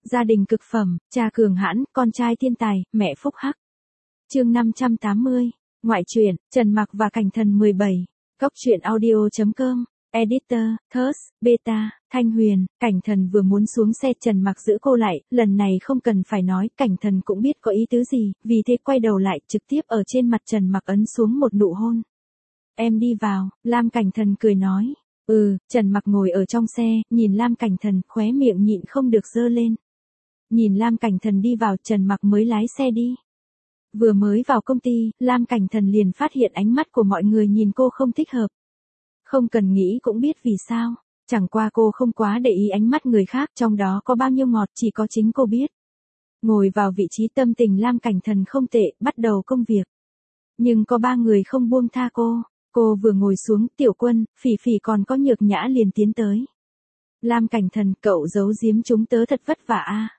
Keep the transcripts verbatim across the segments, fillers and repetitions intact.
Gia đình cực phẩm, cha cường hãn, con trai thiên tài, mẹ phúc hắc. Chương năm trăm tám mươi. Ngoại truyện, Trần Mặc và Cảnh Thần mười bảy. Góc truyện audio chấm com. Editor, Thus, Beta, Thanh Huyền. Cảnh Thần vừa muốn xuống xe, Trần Mặc giữ cô lại, lần này không cần phải nói, Cảnh Thần cũng biết có ý tứ gì, vì thế quay đầu lại, trực tiếp ở trên mặt Trần Mặc ấn xuống một nụ hôn. Em đi vào, Lam Cảnh Thần cười nói. Ừ, Trần Mặc ngồi ở trong xe, nhìn Lam Cảnh Thần, khóe miệng nhịn không được giơ lên. Nhìn Lam Cảnh Thần đi vào, Trần Mặc mới lái xe đi. Vừa mới vào công ty, Lam Cảnh Thần liền phát hiện ánh mắt của mọi người nhìn cô không thích hợp. Không cần nghĩ cũng biết vì sao, chẳng qua cô không quá để ý ánh mắt người khác, trong đó có bao nhiêu ngọt chỉ có chính cô biết. Ngồi vào vị trí tâm tình Lam Cảnh Thần không tệ, bắt đầu công việc. Nhưng có ba người không buông tha cô, cô vừa ngồi xuống, Tiểu Quân, Phỉ Phỉ còn có Nhược Nhã liền tiến tới. Lam Cảnh Thần, cậu giấu giếm chúng tớ thật vất vả a.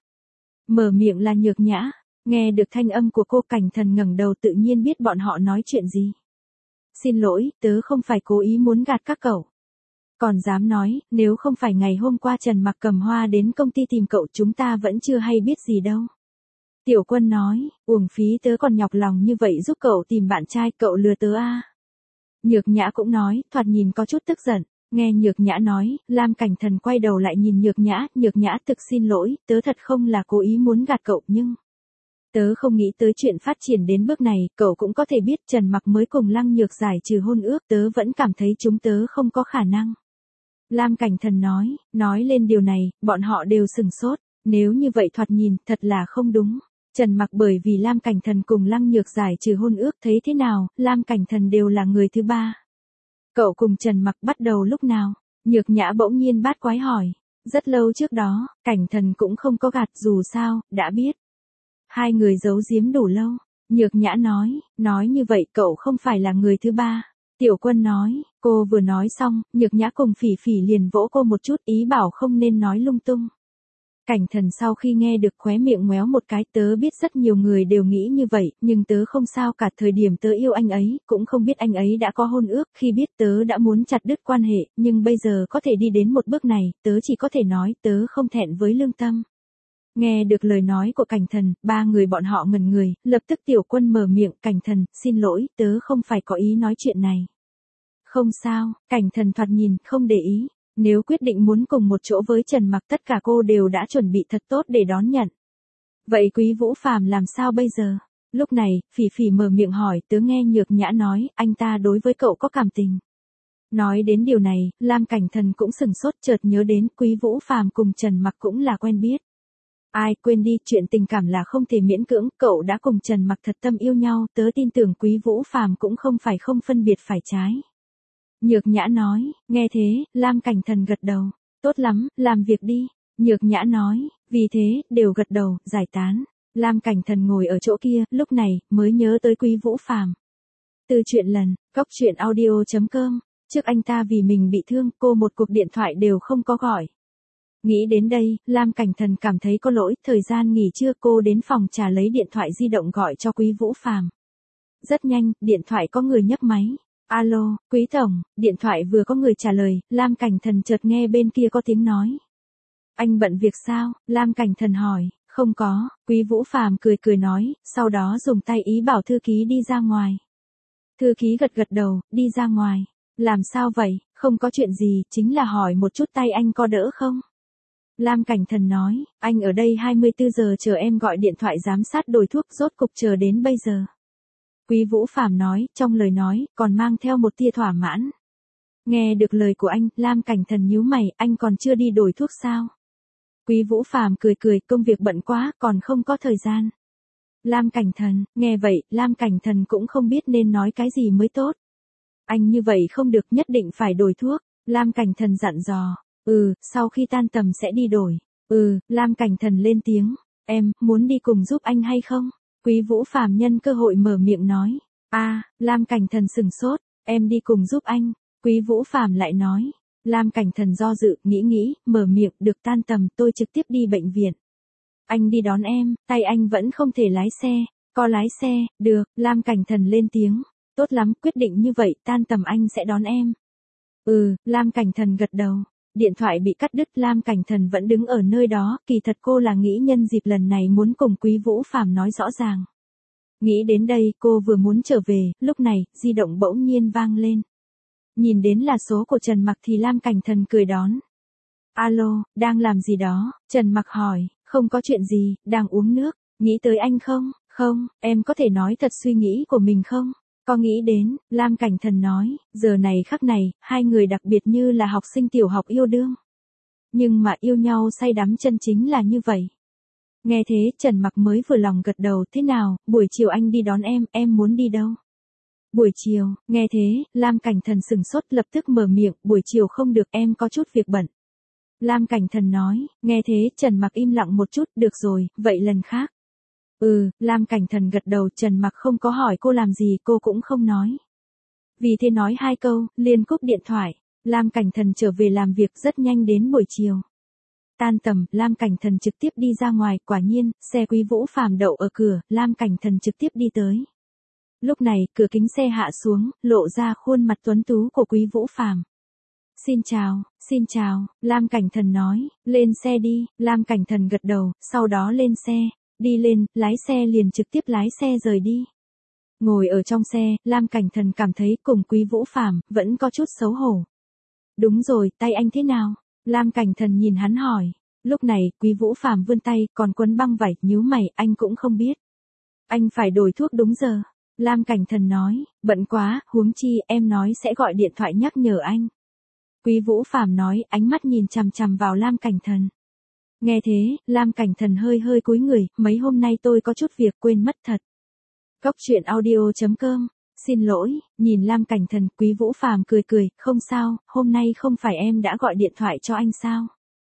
Mở miệng là Nhược Nhã, nghe được thanh âm của cô, Cảnh Thần ngẩng đầu tự nhiên biết bọn họ nói chuyện gì. Xin lỗi, tớ không phải cố ý muốn gạt các cậu. Còn dám nói, nếu không phải ngày hôm qua Trần Mặc cầm hoa đến công ty tìm cậu chúng ta vẫn chưa hay biết gì đâu. Tiểu Quân nói, uổng phí tớ còn nhọc lòng như vậy giúp cậu tìm bạn trai, cậu lừa tớ a. Nhược Nhã cũng nói, thoạt nhìn có chút tức giận. Nghe Nhược Nhã nói, Lam Cảnh Thần quay đầu lại nhìn Nhược Nhã, Nhược Nhã thực xin lỗi, tớ thật không là cố ý muốn gạt cậu nhưng... Tớ không nghĩ tới chuyện phát triển đến bước này, cậu cũng có thể biết Trần Mặc mới cùng Lăng Nhược giải trừ hôn ước, tớ vẫn cảm thấy chúng tớ không có khả năng. Lam Cảnh Thần nói, nói lên điều này, bọn họ đều sừng sốt, nếu như vậy thoạt nhìn, thật là không đúng. Trần Mặc bởi vì Lam Cảnh Thần cùng Lăng Nhược giải trừ hôn ước thấy thế nào, Lam Cảnh Thần đều là người thứ ba. Cậu cùng Trần Mặc bắt đầu lúc nào? Nhược Nhã bỗng nhiên bát quái hỏi. Rất lâu trước đó, Cảnh Thần cũng không có gạt, dù sao, đã biết. Hai người giấu giếm đủ lâu. Nhược Nhã nói, nói như vậy cậu không phải là người thứ ba. Tiểu Quân nói, cô vừa nói xong, Nhược Nhã cùng Phỉ Phỉ liền vỗ cô một chút, ý bảo không nên nói lung tung. Cảnh Thần sau khi nghe được khóe miệng ngoéo một cái, tớ biết rất nhiều người đều nghĩ như vậy, nhưng tớ không sao cả, thời điểm tớ yêu anh ấy, cũng không biết anh ấy đã có hôn ước, khi biết tớ đã muốn chặt đứt quan hệ, nhưng bây giờ có thể đi đến một bước này, tớ chỉ có thể nói tớ không thẹn với lương tâm. Nghe được lời nói của Cảnh Thần, ba người bọn họ ngẩn người, lập tức Tiểu Quân mở miệng, Cảnh Thần, xin lỗi, tớ không phải có ý nói chuyện này. Không sao, Cảnh Thần thoạt nhìn, không để ý. Nếu quyết định muốn cùng một chỗ với Trần Mặc, tất cả cô đều đã chuẩn bị thật tốt để đón nhận. Vậy Quý Vũ Phàm làm sao bây giờ? Lúc này, Phỉ Phỉ mở miệng hỏi, tớ nghe Nhược Nhã nói, anh ta đối với cậu có cảm tình. Nói đến điều này, Lam Cảnh Thần cũng sừng sốt, chợt nhớ đến Quý Vũ Phàm cùng Trần Mặc cũng là quen biết. Ai, quên đi, chuyện tình cảm là không thể miễn cưỡng, cậu đã cùng Trần Mặc thật tâm yêu nhau, tớ tin tưởng Quý Vũ Phàm cũng không phải không phân biệt phải trái. Nhược Nhã nói, nghe thế, Lam Cảnh Thần gật đầu, tốt lắm, làm việc đi. Nhược Nhã nói, vì thế, đều gật đầu, giải tán. Lam Cảnh Thần ngồi ở chỗ kia, lúc này, mới nhớ tới Quý Vũ Phàm. Từ chuyện lần, góc truyện audio chấm com, trước anh ta vì mình bị thương, cô một cuộc điện thoại đều không có gọi. Nghĩ đến đây, Lam Cảnh Thần cảm thấy có lỗi, thời gian nghỉ trưa cô đến phòng trà lấy điện thoại di động gọi cho Quý Vũ Phàm. Rất nhanh, điện thoại có người nhấc máy. Alo, Quý Tổng, điện thoại vừa có người trả lời, Lam Cảnh Thần chợt nghe bên kia có tiếng nói. Anh bận việc sao? Lam Cảnh Thần hỏi, không có, Quý Vũ Phàm cười cười nói, sau đó dùng tay ý bảo thư ký đi ra ngoài. Thư ký gật gật đầu, đi ra ngoài. Làm sao vậy? Không có chuyện gì, chính là hỏi một chút tay anh có đỡ không? Lam Cảnh Thần nói, anh ở đây hai mươi tư giờ chờ em gọi điện thoại giám sát đổi thuốc, rốt cục chờ đến bây giờ. Quý Vũ Phàm nói, trong lời nói, còn mang theo một tia thỏa mãn. Nghe được lời của anh, Lam Cảnh Thần nhíu mày, anh còn chưa đi đổi thuốc sao? Quý Vũ Phàm cười cười, công việc bận quá, còn không có thời gian. Lam Cảnh Thần, nghe vậy, Lam Cảnh Thần cũng không biết nên nói cái gì mới tốt. Anh như vậy không được, nhất định phải đổi thuốc. Lam Cảnh Thần dặn dò, ừ, sau khi tan tầm sẽ đi đổi. Ừ, Lam Cảnh Thần lên tiếng, em, muốn đi cùng giúp anh hay không? Quý Vũ Phàm nhân cơ hội mở miệng nói. A, à, Lam Cảnh Thần sừng sốt, em đi cùng giúp anh. Quý Vũ Phàm lại nói. Lam Cảnh Thần do dự, nghĩ nghĩ, mở miệng, được, tan tầm tôi trực tiếp đi bệnh viện. Anh đi đón em, tay anh vẫn không thể lái xe. Có lái xe, được, Lam Cảnh Thần lên tiếng. Tốt lắm, quyết định như vậy, tan tầm anh sẽ đón em. Ừ, Lam Cảnh Thần gật đầu. Điện thoại bị cắt đứt, Lam Cảnh Thần vẫn đứng ở nơi đó, kỳ thật cô là nghĩ nhân dịp lần này muốn cùng Quý Vũ Phàm nói rõ ràng. Nghĩ đến đây, cô vừa muốn trở về, lúc này, di động bỗng nhiên vang lên. Nhìn đến là số của Trần Mặc thì Lam Cảnh Thần cười đón. Alo, đang làm gì đó? Trần Mặc hỏi, không có chuyện gì, đang uống nước, nghĩ tới anh không? Không, em có thể nói thật suy nghĩ của mình không? Có nghĩ đến, Lam Cảnh Thần nói, giờ này khắc này, hai người đặc biệt như là học sinh tiểu học yêu đương. Nhưng mà yêu nhau say đắm chân chính là như vậy. Nghe thế, Trần Mặc mới vừa lòng gật đầu, thế nào, buổi chiều anh đi đón em, em muốn đi đâu? Buổi chiều, nghe thế, Lam Cảnh Thần sừng sốt lập tức mở miệng, buổi chiều không được, em có chút việc bận. Lam Cảnh Thần nói, nghe thế, Trần Mặc im lặng một chút, được rồi, vậy lần khác. Ừ, Lam Cảnh Thần gật đầu, Trần Mặc không có hỏi cô làm gì, cô cũng không nói. Vì thế nói hai câu, liền cúp điện thoại, Lam Cảnh Thần trở về làm việc rất nhanh đến buổi chiều. Tan tầm, Lam Cảnh Thần trực tiếp đi ra ngoài, quả nhiên, xe Quý Vũ Phàm đậu ở cửa, Lam Cảnh Thần trực tiếp đi tới. Lúc này, cửa kính xe hạ xuống, lộ ra khuôn mặt tuấn tú của Quý Vũ Phàm. Xin chào, xin chào, Lam Cảnh Thần nói, lên xe đi, Lam Cảnh Thần gật đầu, sau đó lên xe, đi lên, lái xe liền trực tiếp lái xe rời đi. Ngồi ở trong xe, Lam Cảnh Thần cảm thấy cùng Quý Vũ Phàm vẫn có chút xấu hổ. Đúng rồi, tay anh thế nào? Lam Cảnh Thần nhìn hắn hỏi. Lúc này, Quý Vũ Phàm vươn tay, còn quấn băng vải, nhíu mày, anh cũng không biết. Anh phải đổi thuốc đúng giờ. Lam Cảnh Thần nói, bận quá, huống chi, em nói sẽ gọi điện thoại nhắc nhở anh. Quý Vũ Phàm nói, ánh mắt nhìn chằm chằm vào Lam Cảnh Thần. Nghe thế, Lam Cảnh Thần hơi hơi cúi người, mấy hôm nay tôi có chút việc quên mất thật. Góc truyện audio chấm com, xin lỗi, nhìn Lam Cảnh Thần, Quý Vũ Phàm cười cười, không sao, hôm nay không phải em đã gọi điện thoại cho anh sao?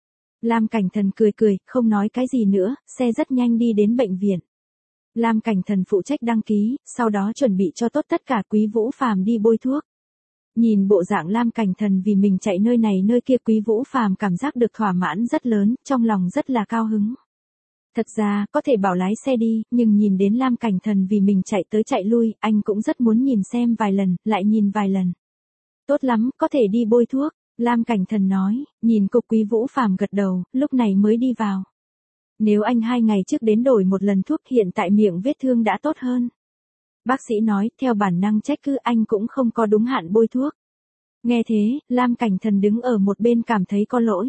Lam Cảnh Thần cười cười, không nói cái gì nữa, xe rất nhanh đi đến bệnh viện. Lam Cảnh Thần phụ trách đăng ký, sau đó chuẩn bị cho tốt tất cả, Quý Vũ Phàm đi bôi thuốc. Nhìn bộ dạng Lam Cảnh Thần vì mình chạy nơi này nơi kia, Quý Vũ Phàm cảm giác được thỏa mãn rất lớn, trong lòng rất là cao hứng. Thật ra, có thể bảo lái xe đi, nhưng nhìn đến Lam Cảnh Thần vì mình chạy tới chạy lui, anh cũng rất muốn nhìn xem vài lần, lại nhìn vài lần. Tốt lắm, có thể đi bôi thuốc, Lam Cảnh Thần nói, nhìn cô. Quý Vũ Phàm gật đầu, lúc này mới đi vào. Nếu anh hai ngày trước đến đổi một lần thuốc, hiện tại miệng vết thương đã tốt hơn. Bác sĩ nói, theo bản năng trách cứ anh cũng không có đúng hạn bôi thuốc. Nghe thế, Lam Cảnh Thần đứng ở một bên cảm thấy có lỗi.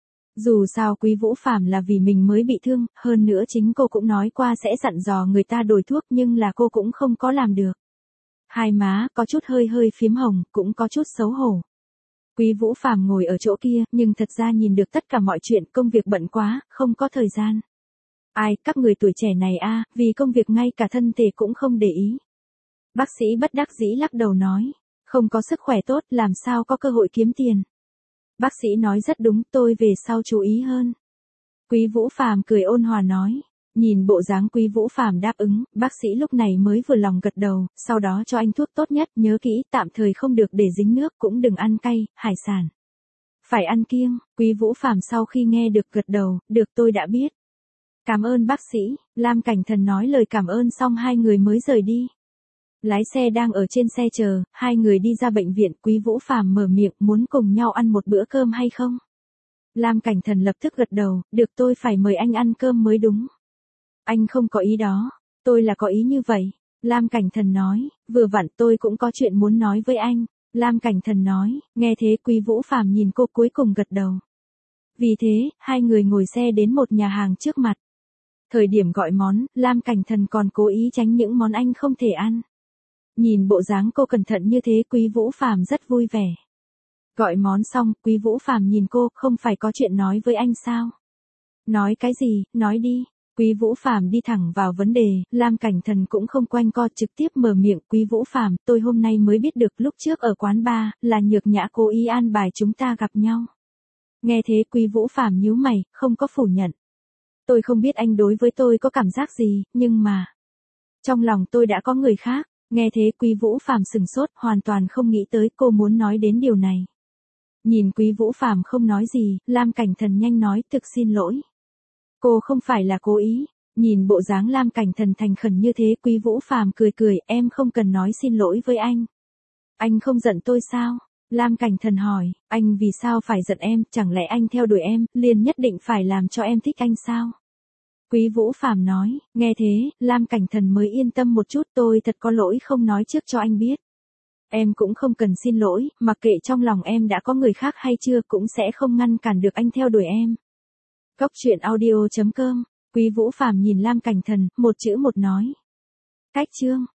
Dù sao Quý Vũ Phàm là vì mình mới bị thương, hơn nữa chính cô cũng nói qua sẽ dặn dò người ta đổi thuốc, nhưng là cô cũng không có làm được. Hai má có chút hơi hơi phím hồng, cũng có chút xấu hổ. Quý Vũ Phàm ngồi ở chỗ kia, nhưng thật ra nhìn được tất cả mọi chuyện, công việc bận quá, không có thời gian. Ai, các người tuổi trẻ này a, vì công việc ngay cả thân thể cũng không để ý. Bác sĩ bất đắc dĩ lắc đầu nói, không có sức khỏe tốt, làm sao có cơ hội kiếm tiền. Bác sĩ nói rất đúng, tôi về sau chú ý hơn. Quý Vũ Phàm cười ôn hòa nói, nhìn bộ dáng Quý Vũ Phàm đáp ứng, bác sĩ lúc này mới vừa lòng gật đầu, sau đó cho anh thuốc tốt nhất, nhớ kỹ, tạm thời không được để dính nước, cũng đừng ăn cay, hải sản. Phải ăn kiêng. Quý Vũ Phàm sau khi nghe được gật đầu, được, tôi đã biết. Cảm ơn bác sĩ, Lam Cảnh Thần nói lời cảm ơn xong hai người mới rời đi. Lái xe đang ở trên xe chờ, hai người đi ra bệnh viện, Quý Vũ Phàm mở miệng, muốn cùng nhau ăn một bữa cơm hay không? Lam Cảnh Thần lập tức gật đầu, được, tôi phải mời anh ăn cơm mới đúng. Anh không có ý đó, tôi là có ý như vậy. Lam Cảnh Thần nói, vừa vặn tôi cũng có chuyện muốn nói với anh. Lam Cảnh Thần nói, nghe thế Quý Vũ Phàm nhìn cô cuối cùng gật đầu. Vì thế, hai người ngồi xe đến một nhà hàng trước mặt. Thời điểm gọi món, Lam Cảnh Thần còn cố ý tránh những món anh không thể ăn. Nhìn bộ dáng cô cẩn thận như thế, Quý Vũ Phàm rất vui vẻ. Gọi món xong, Quý Vũ Phàm nhìn cô, không phải có chuyện nói với anh sao? Nói cái gì, nói đi. Quý Vũ Phàm đi thẳng vào vấn đề, Lam Cảnh Thần cũng không quanh co, trực tiếp mở miệng, Quý Vũ Phàm, tôi hôm nay mới biết được lúc trước ở quán bar, là Nhược Nhã cố ý an bài chúng ta gặp nhau. Nghe thế Quý Vũ Phàm nhíu mày, không có phủ nhận. Tôi không biết anh đối với tôi có cảm giác gì, nhưng mà... Trong lòng tôi đã có người khác. Nghe thế Quý Vũ Phàm sừng sốt, hoàn toàn không nghĩ tới cô muốn nói đến điều này. Nhìn Quý Vũ Phàm không nói gì, Lam Cảnh Thần nhanh nói, thực xin lỗi. Cô không phải là cố ý. Nhìn bộ dáng Lam Cảnh Thần thành khẩn như thế, Quý Vũ Phàm cười cười, em không cần nói xin lỗi với anh. Anh không giận tôi sao? Lam Cảnh Thần hỏi, anh vì sao phải giận em, chẳng lẽ anh theo đuổi em, liền nhất định phải làm cho em thích anh sao? Quý Vũ Phàm nói, nghe thế, Lam Cảnh Thần mới yên tâm một chút, tôi thật có lỗi không nói trước cho anh biết. Em cũng không cần xin lỗi, mặc kệ trong lòng em đã có người khác hay chưa cũng sẽ không ngăn cản được anh theo đuổi em. Cốc truyện audio chấm com, Quý Vũ Phàm nhìn Lam Cảnh Thần, một chữ một nói. Cách chương.